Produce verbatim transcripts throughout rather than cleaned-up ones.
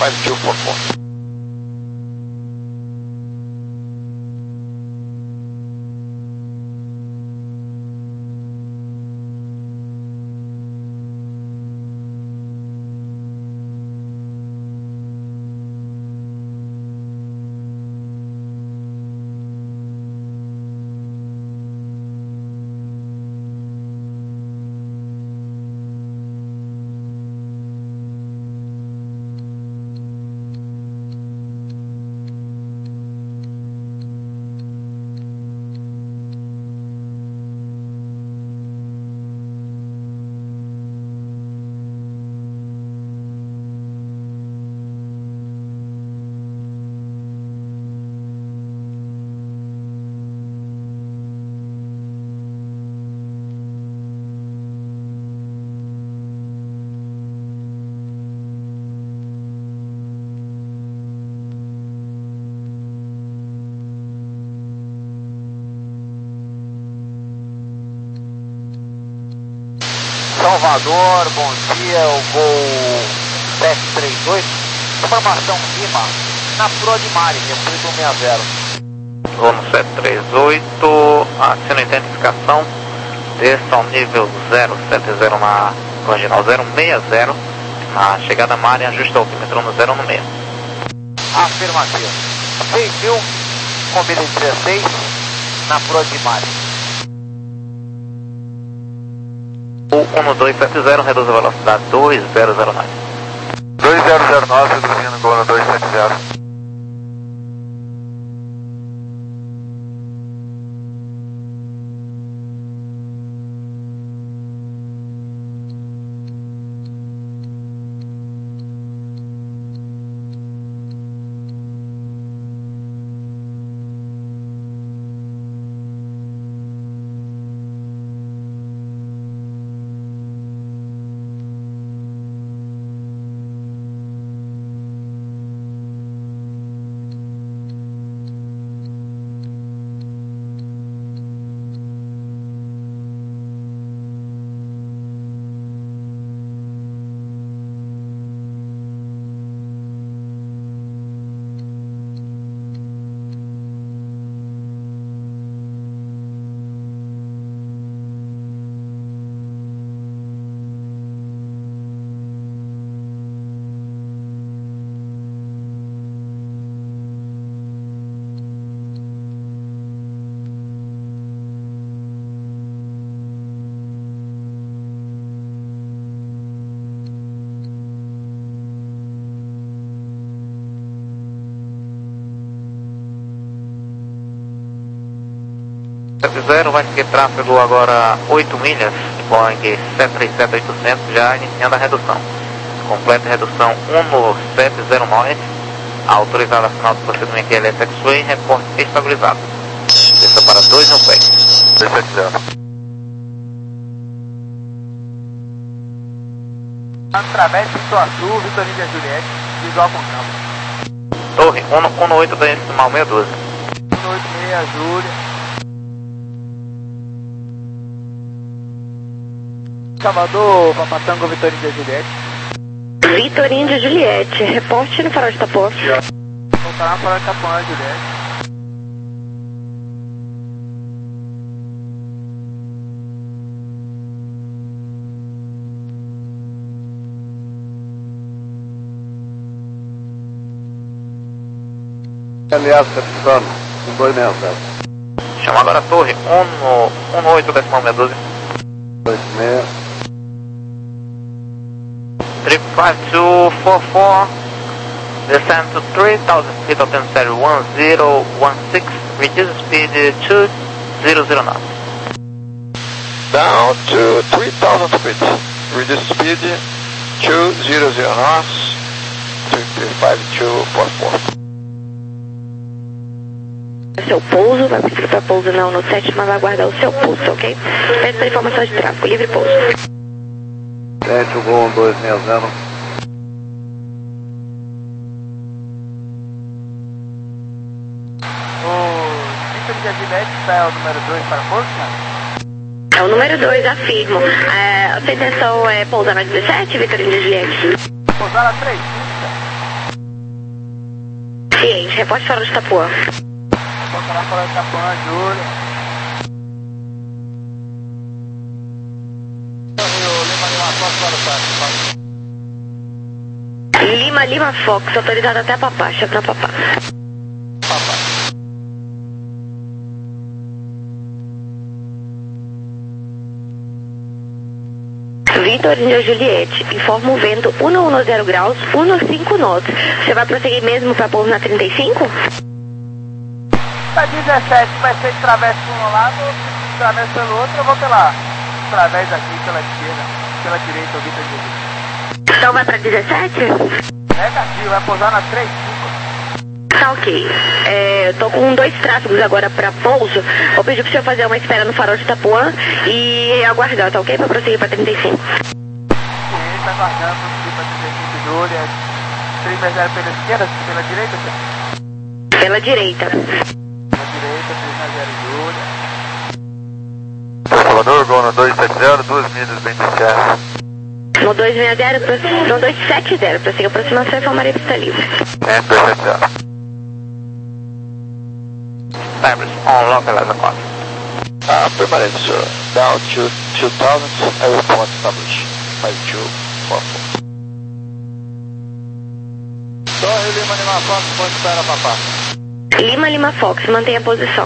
five two four four. Salvador, bom dia, o voo sete três oito, informação Lima, na Pro de Mari, resumo sessenta. Voo no sete três oito, aciona a identificação, desça ao nível zero sete zero na marginal zero seis zero, na chegada Mari, ajusta o altímetro no zero seis. Afirmativo. seis mil, combina dezesseis, na Pro de Mari. um dois sete zero, reduz a velocidade dois zero zero nove. dois zero zero nove, reduzindo gol no dois sete zero. sete zero, vai seguir tráfego agora oito milhas, Boeing sete três sete oitocentos, já iniciando a redução. Completa a redução um no sete zero nove, autorizada a final do procedimento Q L S X-Way, reporte estabilizado. Desça para dois no pé. dois sete zero. Através de Sua Azul, Vitor Índia Juliette, visual com campo. Torre, um no oito, decimal seis um dois. um oito seis, Júlia. Salvador, Papatango, Vitor Índia Juliette. Vitor Índia Juliette, reporte no farol de Itapuã. Voltará para Itapuã, Juliette. Aliás, capitão, um dois seis zero. Chama agora a torre, um no oito, decimal seis um dois. dois seis. Trip five two four four, descend to three thousand feet, altitude series one zero one six, reduce speed two zero zero knots. Down to three thousand feet, reduce speed two zero zero knots, trip five two four four. Seu pouso, vai pedir para pouso não no sete, mas vai aguardar o seu pouso, ok? Peço para informação de tráfego, livre pouso. sete, o gol um dois seis zero. O Vitor Índia Juliette é o número dois para pouso, né? É o número dois, afirmo. É, a sua intenção é pousar na dezessete, Vitor Índia Juliette? Pousar na três, Oriente, reporte Farol de Itapuã. Foca lá Farol de Itapuã, Júlia. Lima Lima Fox, autorizado até Papá, chega pra Papá. Papá. Vitor Índia Juliette, informa o vento cento graus, cinco knots. Você vai prosseguir mesmo para pouso na trinta e cinco? Tá dezessete, vai ser de través por um lado, de través pelo outro, eu vou pela través aqui, pela esquerda, pela direita, o Vitor Juliette. Então vai para dezessete? Negativo, vai pousar na trinta e cinco. Tá ok. É, eu tô com dois tráfegos agora para pouso. Vou pedir pro senhor fazer uma espera no Farol de Itapuã e aguardar, tá ok? Para prosseguir para trinta e cinco. Sim, tá aguardando, prosseguir para trinta e cinco, Júlia. três zero pela esquerda, pela direita, senhor? Pela direita. Pela direita, três zero, Júlia. Salvador, Gol no dois sete zero, duas milhas bem de serra. No dois seis zero, no dois sete zero, prossiga aproximação e informaria pista livre. É, dois sete zero. Establish on localizer cost. Ah, permanente, sir. Down to two thousand, I report establish. five two four four. Torre Lima Lima Fox, ponto espera, Papá. Lima Lima Fox, mantenha a posição.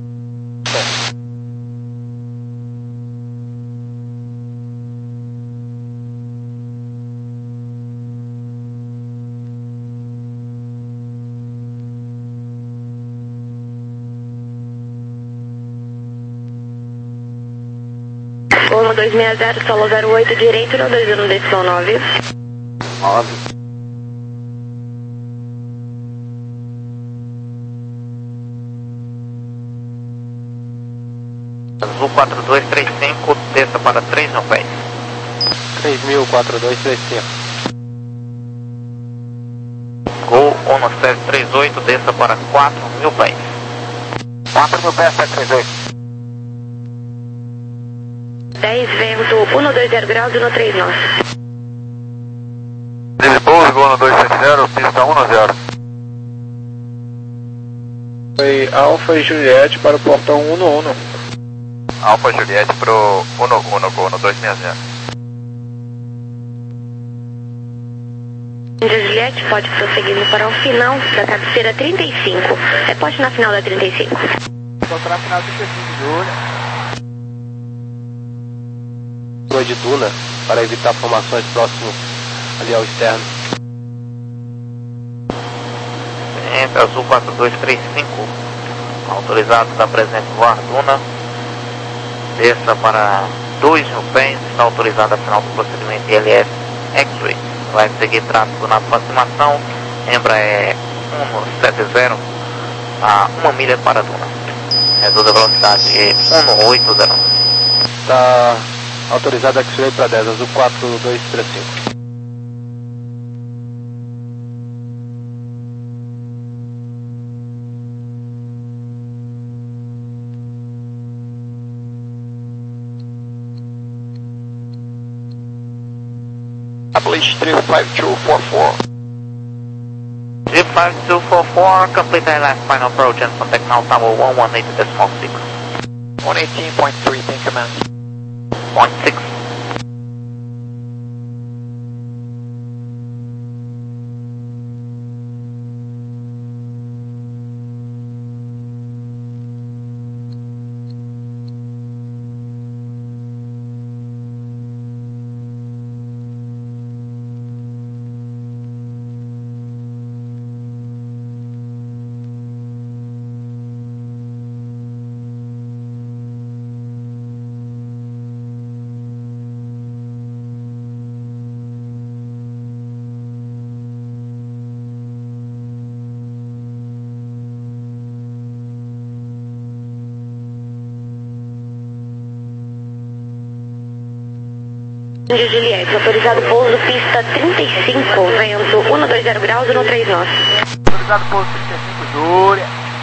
Gol dois seis zero, solo zero oito, direito no dois um, decisão nove. nove. Azul quatro dois três cinco, desça para três mil pés. três mil, quatro dois três cinco. Gol um sete três oito, desça para quatro mil pés. quatro mil pés, sete três oito. dez, vento cento e vinte graus e no três nós. Livre pouso, Gol no dois sete zero, pista um zero. Foi Alfa e Juliette para o portão um um. Alfa Juliette para o um um, Gol no dois seis zero. Índia Juliette pode prosseguir para o final da cabeceira trinta e cinco. Reporte na final da trinta e cinco. Encontrar a final do trinta e cinco, Júlia. De duna para evitar formações próximas ali ao externo. Entre Azul quatro dois três cinco, autorizado está presente voar duna, desça para dois mil pés, está autorizado a final do procedimento I L S X-Ray. Vai seguir tráfego na aproximação, Embraer cento e setenta a uma milha para duna. Reduz a velocidade de cento e oitenta. Está autorizado X-Ray para dez, Azul quatro dois três cinco. Publish three five two four four. three five two four four, complete I L S final approach and contact now tower one one eight decimal six. one eighteen point three, think command. Point six. Índia Juliette, autorizado pouso pista trinta e cinco, vento cento e vinte graus e no três nós. Autorizado pouso trinta e cinco, Júlia.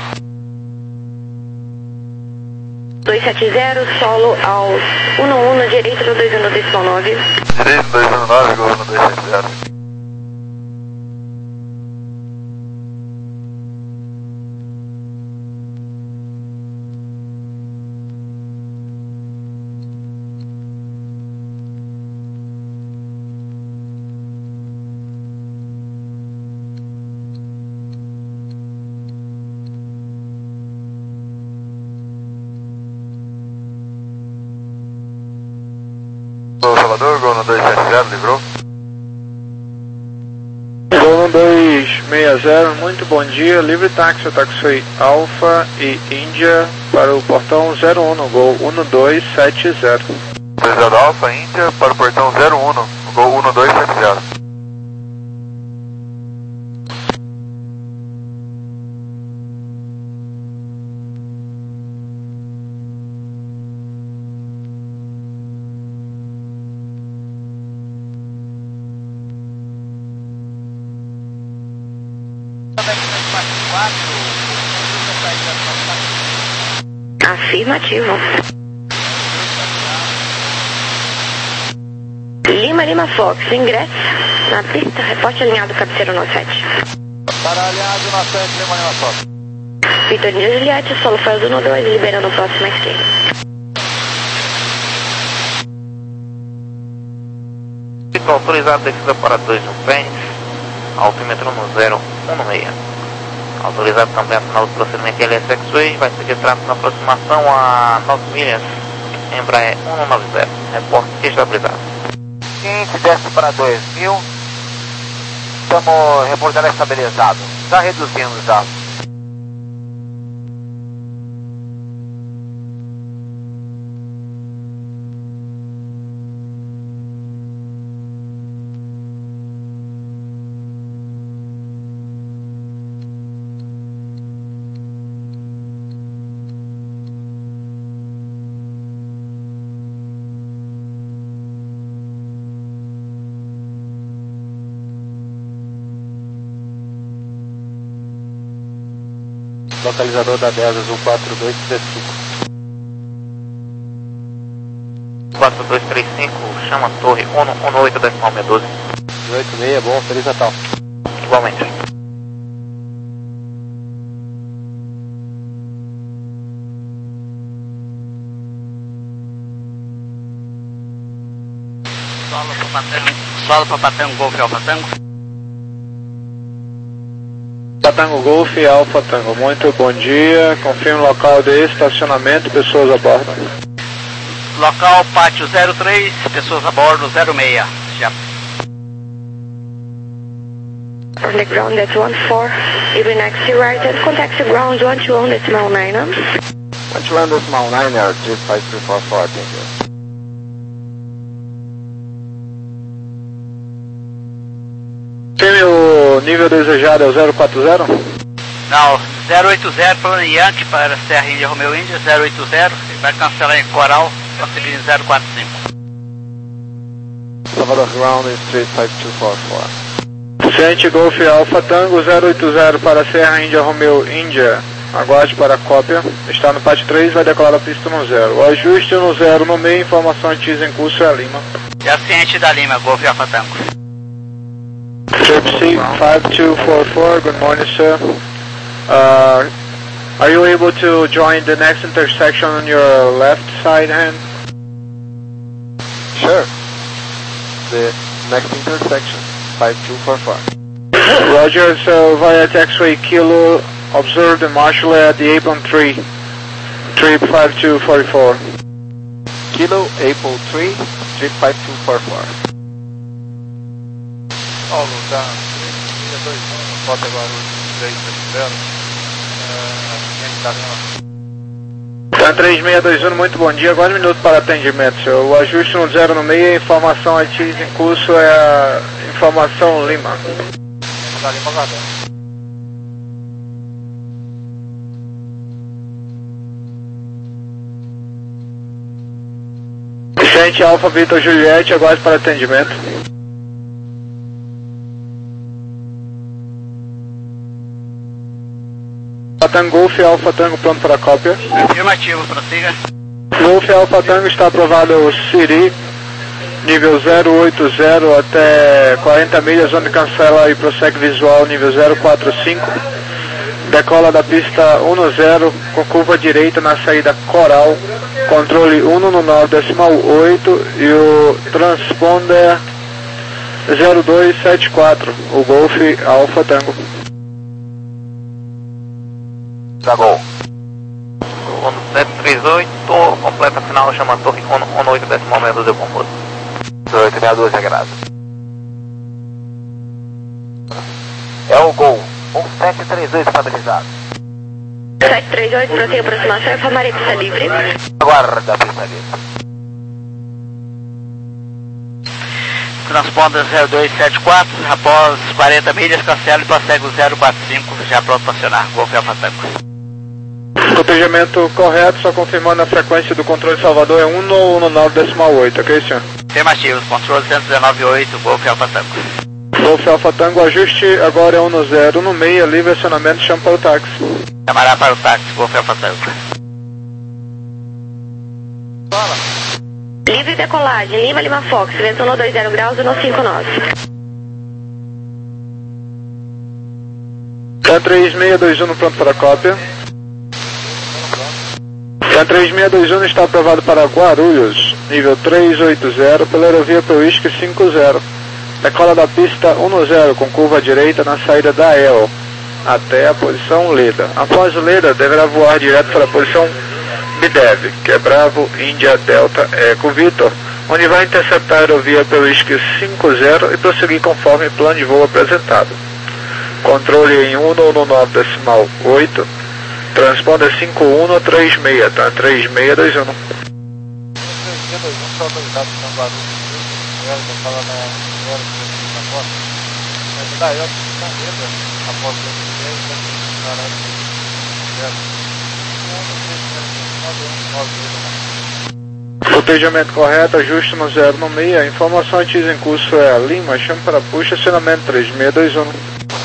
dois sete zero, solo aos um um, direito no dois um, decimal nove. Direito dois um nove, Gol no dois sete zero. Gol Salvador, Gol no dois sete zero, livrou. Gol no dois seis zero, muito bom dia, livre táxi, táxi Alfa e Índia para o portão zero um, Gol um dois sete zero. Autorizado Alfa, Índia para o portão zero um, Gol um dois sete zero. Afirmativo. Lima Lima Fox, ingresso na pista, reporte alinhado cabeceira no sete. Para alinhado na sete, Lima Lima Fox. Vitor India Juliette, solo faz um dois, liberando o próximo esquerda. Fica autorizado descida para dois no pênis, altímetro no zero um seis. Autorizado também a final do procedimento L S X-Way, vai seguir tráfego na aproximação a nove milhas, Embraer um nove zero, reporte estabilizado. Quinze, desce para dois mil, estamos reportando estabilizado, está reduzindo já. Localizador da dez Azul quatro dois três cinco. quatro dois três cinco, chama torre um oito decimal seis doze. oito seis, bom, Feliz Natal. Igualmente. Solo para Patango, solo para Patango, Golf Alfa Tango. Tango Golf Alfa Tango, muito bom dia, confirme o local de estacionamento, pessoas a bordo. Local pátio zero três, pessoas a bordo zero seis. Já. On the ground, that's one four, even next to right, and contact the ground one two one decimal nine. one two one decimal nine, air three five three four four, thank you. Confirme o nível desejado é o zero quatro zero? Não, zero oito zero plano Yankee para Serra Índia Romeo Índia, zero oito zero, vai cancelar em Coral, conseguindo zero quatro cinco. Salvador Ground is three five two four four. Frente Golf Alfa Tango zero oito zero para Serra Índia Romeo Índia, aguarde para a cópia, está no pátio três, vai decolar a pista no zero. O ajuste no zero no meio, informação antes em curso é a Lima. Já ciente da Lima, Golf Alfa Tango. Trip five two four four, good morning sir. Uh, are you able to join the next intersection on your left side hand? Sure. The next intersection, five two four four. Roger, so via taxiway Kilo, observe the marshal at the apron three, trip five two four four. Kilo, Apple three, trip five two four four. Paulo, da três dois um, Rota Guarulhos três sete zero, Tá três seis dois um, muito bom dia, agora um minuto para atendimento, senhor. O ajuste no zero no meio, a informação A T I S em curso é a informação Lima. da Lima Gadão. Vicente Alfa Vitor Juliette, aguarde para atendimento. Tango Golf Alfa Tango pronto para cópia. Afirmativo, prossiga. Golf Alfa Tango está aprovado o Siri, nível zero oito zero até quarenta milhas, onde cancela e prossegue visual nível zero quatro cinco. Decola da pista um zero com curva direita na saída Coral, controle um no nove decimal oito e o transponder zero dois sete quatro, o Golf Alfa Tango. Dragou. O sete três oito, completa final, chama torre um oito decimal seis doze, composto. H doze agrado. É o Gol, um sete três dois padronizado. sete três oito, prossiga aproximação, informarei pista livre. Aguarda a pista livre. Transponder zero dois sete quatro, após quarenta milhas, cancela e prossegue o zero quatro cinco, já pronto para acionar, Golf Alpha Tango. Cotejamento correto, só confirmando a frequência do controle Salvador é um um nove decimal oito, ok, senhor? Afirmativo, controle cento e dezenove ponto oito, Golf Alpha Tango. Golf Alpha Tango, ajuste agora é um zero um seis, livre acionamento, chama para o táxi. Chamará para o táxi, Golf Alpha Tango. Livre decolagem, Lima Lima Fox, vento no dois zero graus, no cinco nove. T três seis dois um pronto para a cópia. T três seis dois um está aprovado para Guarulhos, nível trezentos e oitenta, pela aerovia para o Whisky cinco zero. Decola da pista um zero com curva direita na saída da E L, até a posição Leda. Após Leda, deverá voar direto para a posição B D E V, que é Bravo, Índia, Delta, Eco, Vitor, onde vai interceptar a aerovia pelo Whisky cinco zero e prosseguir conforme plano de voo apresentado. Controle em um um nove decimal oito, transponder cinco um três seis, tá? três seis dois um. Cotejamento correto, ajuste no zero no seis, a informação antes em curso é a Lima, chama para puxa, acionamento três seis dois um.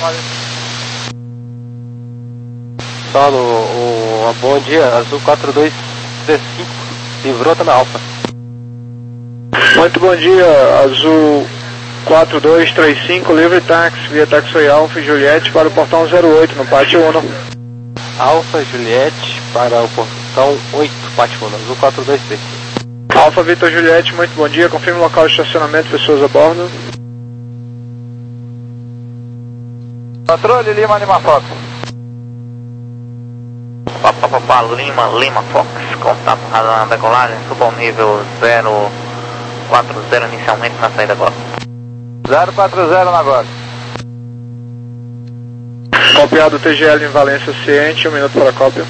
Solo, o, o, bom dia, Azul quatro dois três cinco, livrou, tá na Alfa. Muito bom dia, Azul quatro dois três cinco, livre táxi, via Taxi Alfa e Juliette para o portão zero oito, no pátio um. Alfa Juliette para o portão oito, pátio um, Azul quatro dois três cinco. Alfa Vitor Juliette, muito bom dia, confirme o local de estacionamento, pessoas a bordo. Controle Lima Lima Fox. Papapá, Lima, Lima Fox, contato na decolagem, suba ao nível zero quatro zero inicialmente na saída agora. zero quatro zero na agora. Copiado T G L em Valência Ciente, um minuto para a cópia.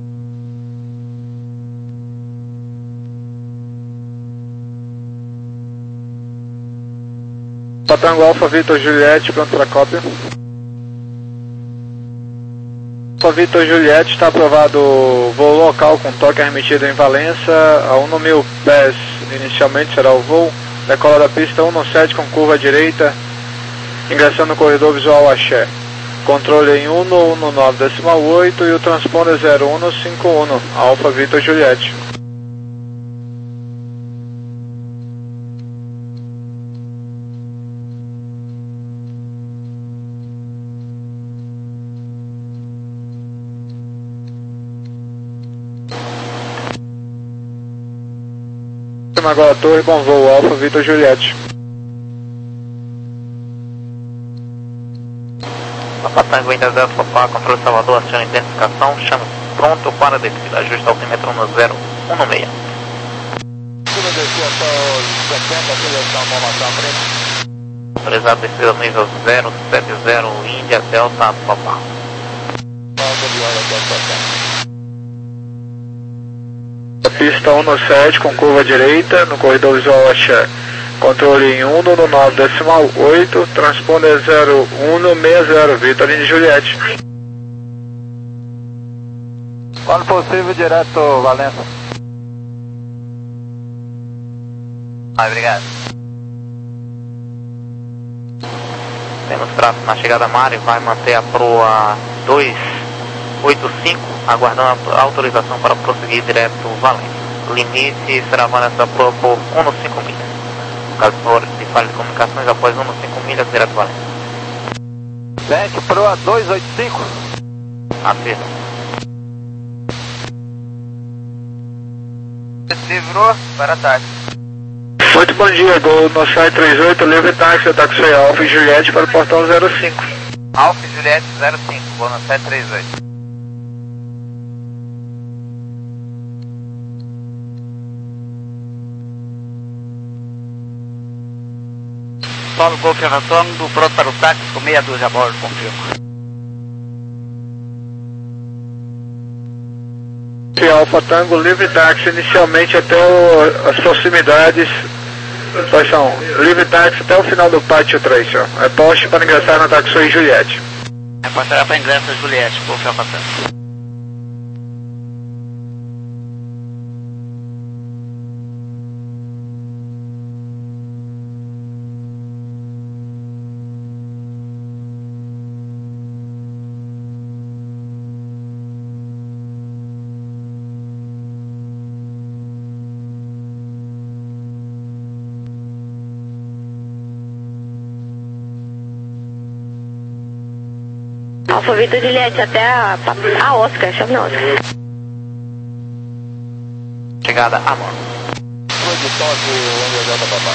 Patango Alfa Vitor Juliette, pronto para a cópia. Alfa Vitor Juliette, está aprovado o voo local com toque remetido em Valença a um mil pés. Inicialmente será o voo. Decola da pista um sete com curva direita, ingressando no corredor visual Axé. Controle em um um nove decimal oito e o transponder zero um cinco um, Alfa Vitor Juliette. Agora torre, bom voo, Alfa Vitor Juliette. Patango ainda zero Papá, controle Salvador, aciona identificação, chama pronto para descida, ajusta altímetro no zero um seis. Autorizado descida nível zero sete zero, Índia, Delta, Papá. Pista um sete com curva direita no corredor visual Axé. Controle em um um nove decimal oito, transponder zero um seis zero, Vitor e Juliette. Quando possível, direto Valença. Ah, obrigado. Temos tráfego na chegada a Mari, vai manter a proa dois oito cinco, aguardando a autorização para prosseguir direto Valença. Limite será Valença proa por um cinco milhas. No caso de falha de comunicações, após um cinco milhas, direto Valença. Bank proa dois oito cinco. Afirma. Livrou para táxi. Muito bom dia, Gol no site trinta e oito, livre táxi, Taxi Alfa e Juliette para o portão zero cinco. Alfa Juliette zero cinco, vou no sete três oito. Solo Golf Alfa Tango, pronto para o táxi com meia dúzia a bordo, confirmo. Alfa Tango, livre táxi inicialmente até o, as proximidades. Quais são? Livre táxi até o final do pátio três, senhor. É poste para ingressar na Taxi Juliette. É passará para ingresso da Juliette, Golf Alfa Tango. Alfa Vitor Juliette até a, a Oscar, chama na Oscar. Chegada, amor. Produção aqui, onde Delta Babá.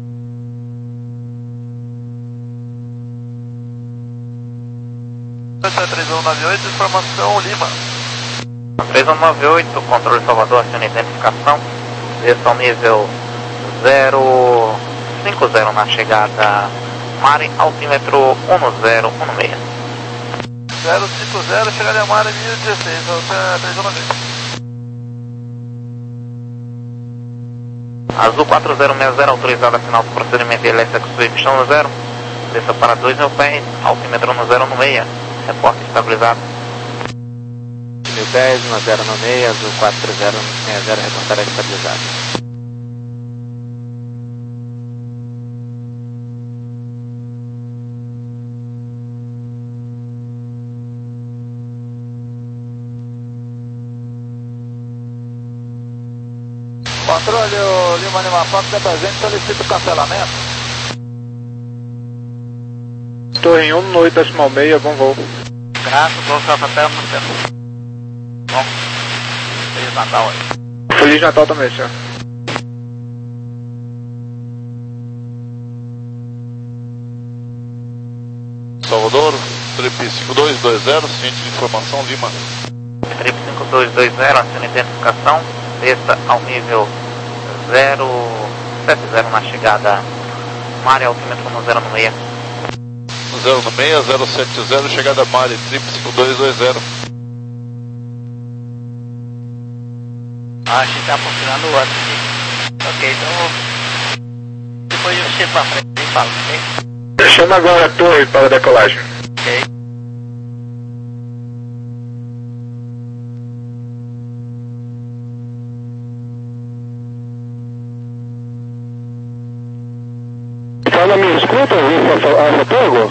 três um nove oito, informação Lima. três um nove oito, controle Salvador, aciona identificação. Desça ao nível zero cinco zero na chegada. Mare, altímetro um zero um seis. zero cinco zero, chegada a Mare mil e dezesseis, até três um nove oito. Azul quatro zero seis zero, autorizada final do procedimento L S X Swift um zero. Desça para dois mil pés, altímetro um zero um seis. Reporte estabilizado. mil dez, um zero um seis, Azul quatro zero seis zero, reportará estabilizado. Controle, o Lima Lima Fox é presente, solicito cancelamento. Torre um no oito decimal seis, bom voo. Graças, Golf Alfa Tango, no centro. Bom, Feliz Natal aí. Feliz Natal também, senhor. Salvador, trip cinco dois dois zero, ciente de informação Lima. Trip cinco dois dois zero, aciona identificação. Desça ao nível zero sete zero na chegada. Mare, altímetro um zero um seis. zero um seis, zero sete zero, chegada Mare, trip cinco dois dois zero. Acho que tá funcionando o outro aqui. Ok, então depois eu chego pra frente e falo, ok? Chama agora a torre para a decolagem. Ok. Fala, me escuta, Alfa Tango?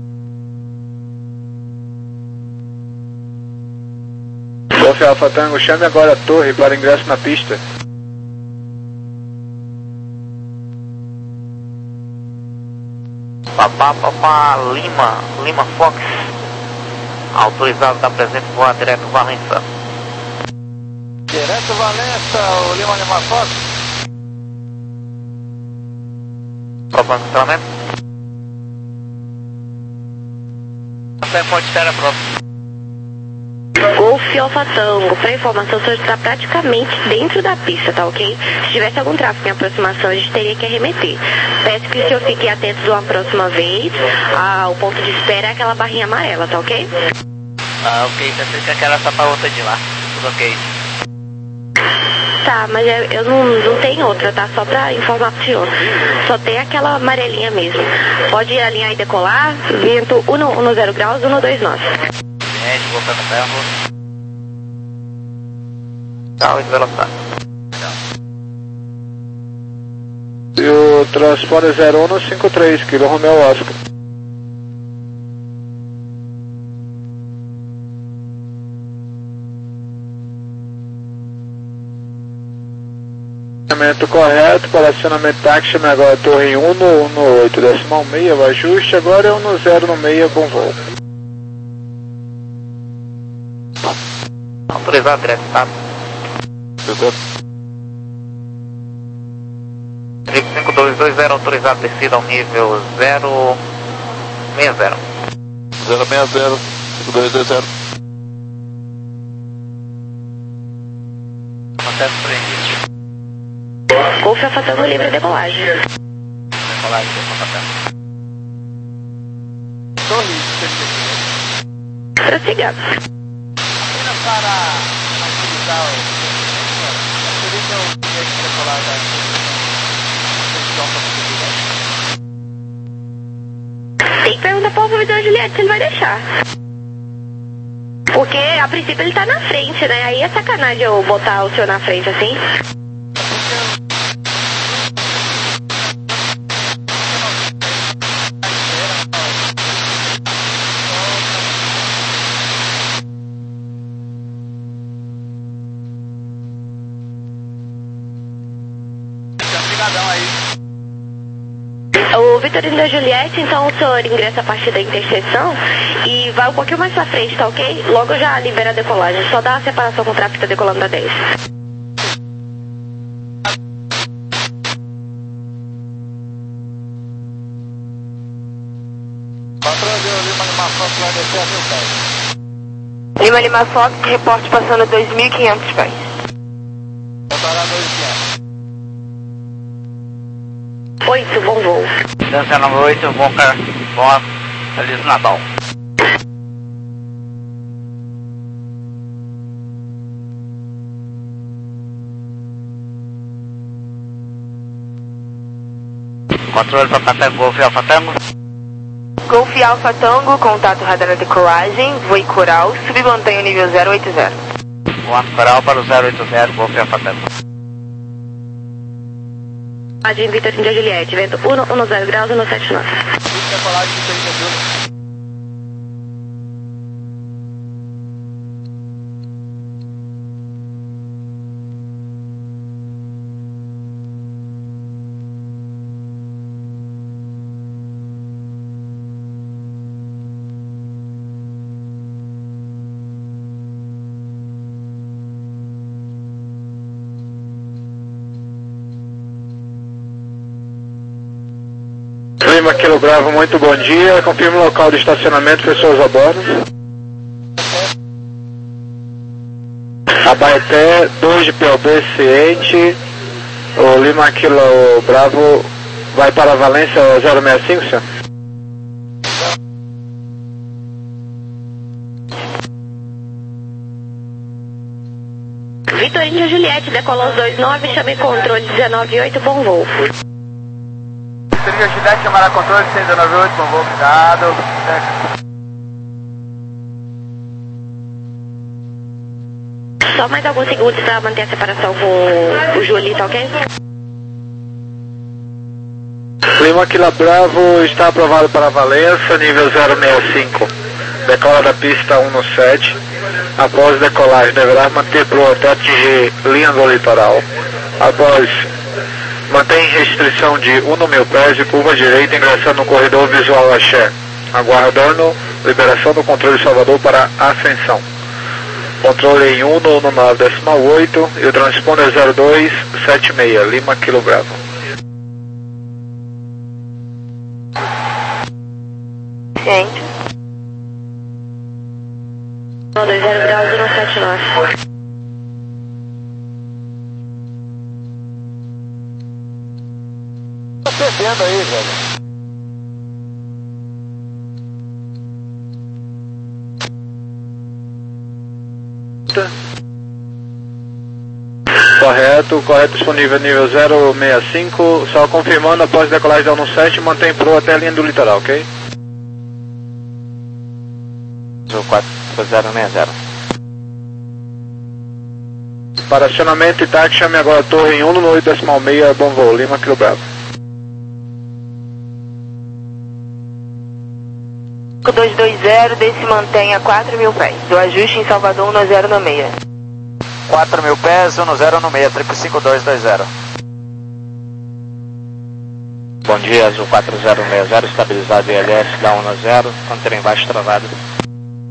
Golf Alfa Tango, chame agora a torre para ingresso na pista. Papá, papá, Lima, Lima Fox. Autorizado da presente voar direto Valença. Direto Valença, o Lima Lima Fox. Próximo cancelamento. Até Ponte Terra próximo. Golf Alfa Tango, para informação, o senhor está praticamente dentro da pista, tá ok? Se tivesse algum tráfego em aproximação, a gente teria que arremeter. Peço que o senhor fique atento de uma próxima vez. Ah, o ponto de espera é aquela barrinha amarela, tá ok? Ah, ok, tá certo que aquela só pra outra de lá. Tudo ok. Tá, mas eu, eu não, não tenho outra, tá? Só pra informar pro senhor. Só tem aquela amarelinha mesmo. Pode ir alinhar e decolar. Vento um zero graus, um dois nove. Gente, voltando a ferro. Tal e velocidade. E o transponder zero um no cinco três, Kilo Romeo Oscar. Acionamento correto para acionamento táxi, chame agora a torre um no um no oito, decimal seis, o ajuste agora é um no zero no seis, bom voo. Autorizado direto, tá? Trip cinco dois dois zero, autorizado descida ao nível zero seis zero. zero seis zero, cinco dois dois zero. Acontece por aí. Golf Alfa Tango livre decolagem. decolagem do Golf Alpha Tango. Torre, Prossiga. apenas para agilizar o seria o jeito de decolar da Tem que perguntar para o Vitor Juliette se ele vai deixar. Porque a princípio ele tá na frente, né? Aí é sacanagem eu botar o senhor na frente assim. Obrigadão aí. O Vitorino da Juliette, então o senhor ingressa a partir da interseção e vai um pouquinho mais pra frente, tá ok? Logo já libera a decolagem, só dá a separação com o tráfego que tá decolando da dez. Patrão deu Lima Lima Fox, vai descer a mil pés. Lima Lima Fox, reporte passando dois mil e quinhentos pés. Voltará dois mil e quinhentos. oito, bom voo. Dança número oito, bom, cara. Bom, feliz Natal. Controle para Patango, Golf Alpha Tango. Golf Alpha Tango, contato radar decolagem, voe coral, submantenha o nível zero oito zero. Comando coral para o zero oito zero, Golf Alpha Tango. Adem Vitorino da Juliette, vento um um zero graus, um sete nove. Decolagem de trinta mil. Lima Kilo Bravo, muito bom dia. Confirme o local de estacionamento, pessoas a bordo. Abaeté, dois de P O B ciente. O Lima Kilo Bravo vai para a Valência zero seis cinco, senhor? Vitorino da Juliette, decolou os dois nove, chame controle dezenove oito, bom voo. Vitorino Juliette, chamada controle seis nove oito, bom voo, obrigado. Só mais alguns segundos para manter a separação com o Juli, tá ok? Lima Kilo Bravo está aprovado para a Valença, nível zero seis cinco. Decola da pista um no sete. Após decolagem, deverá manter proa até atingir linha do litoral. Após, mantém restrição de um no mil pés e curva direita, ingressando no corredor visual Axé. Aguardando liberação do controle Salvador para ascensão. Controle em um no nove decimal oito e o transponder zero dois sete seis, Lima Kilo Bravo. Gente. dois zero graus, um sete nove. Tá perdendo aí, velho. Correto, correto disponível nível zero seis cinco, só confirmando após decolagem da um no sete, mantém proa até a linha do litoral, ok? quatro zero seis zero. Para acionamento e táxi, chame agora a torre em um no oito decimal seis, bom voo, Lima Kilo Bravo. dois dois zero, desse mantenha quatro mil pés. Do ajuste em Salvador um zero no seis. quatro mil pés, um zero no seis, triplo cinco dois dois zero. Bom dia, Azul quatro zero seis zero, estabilizado I L S da um no zero, antena embaixo travado.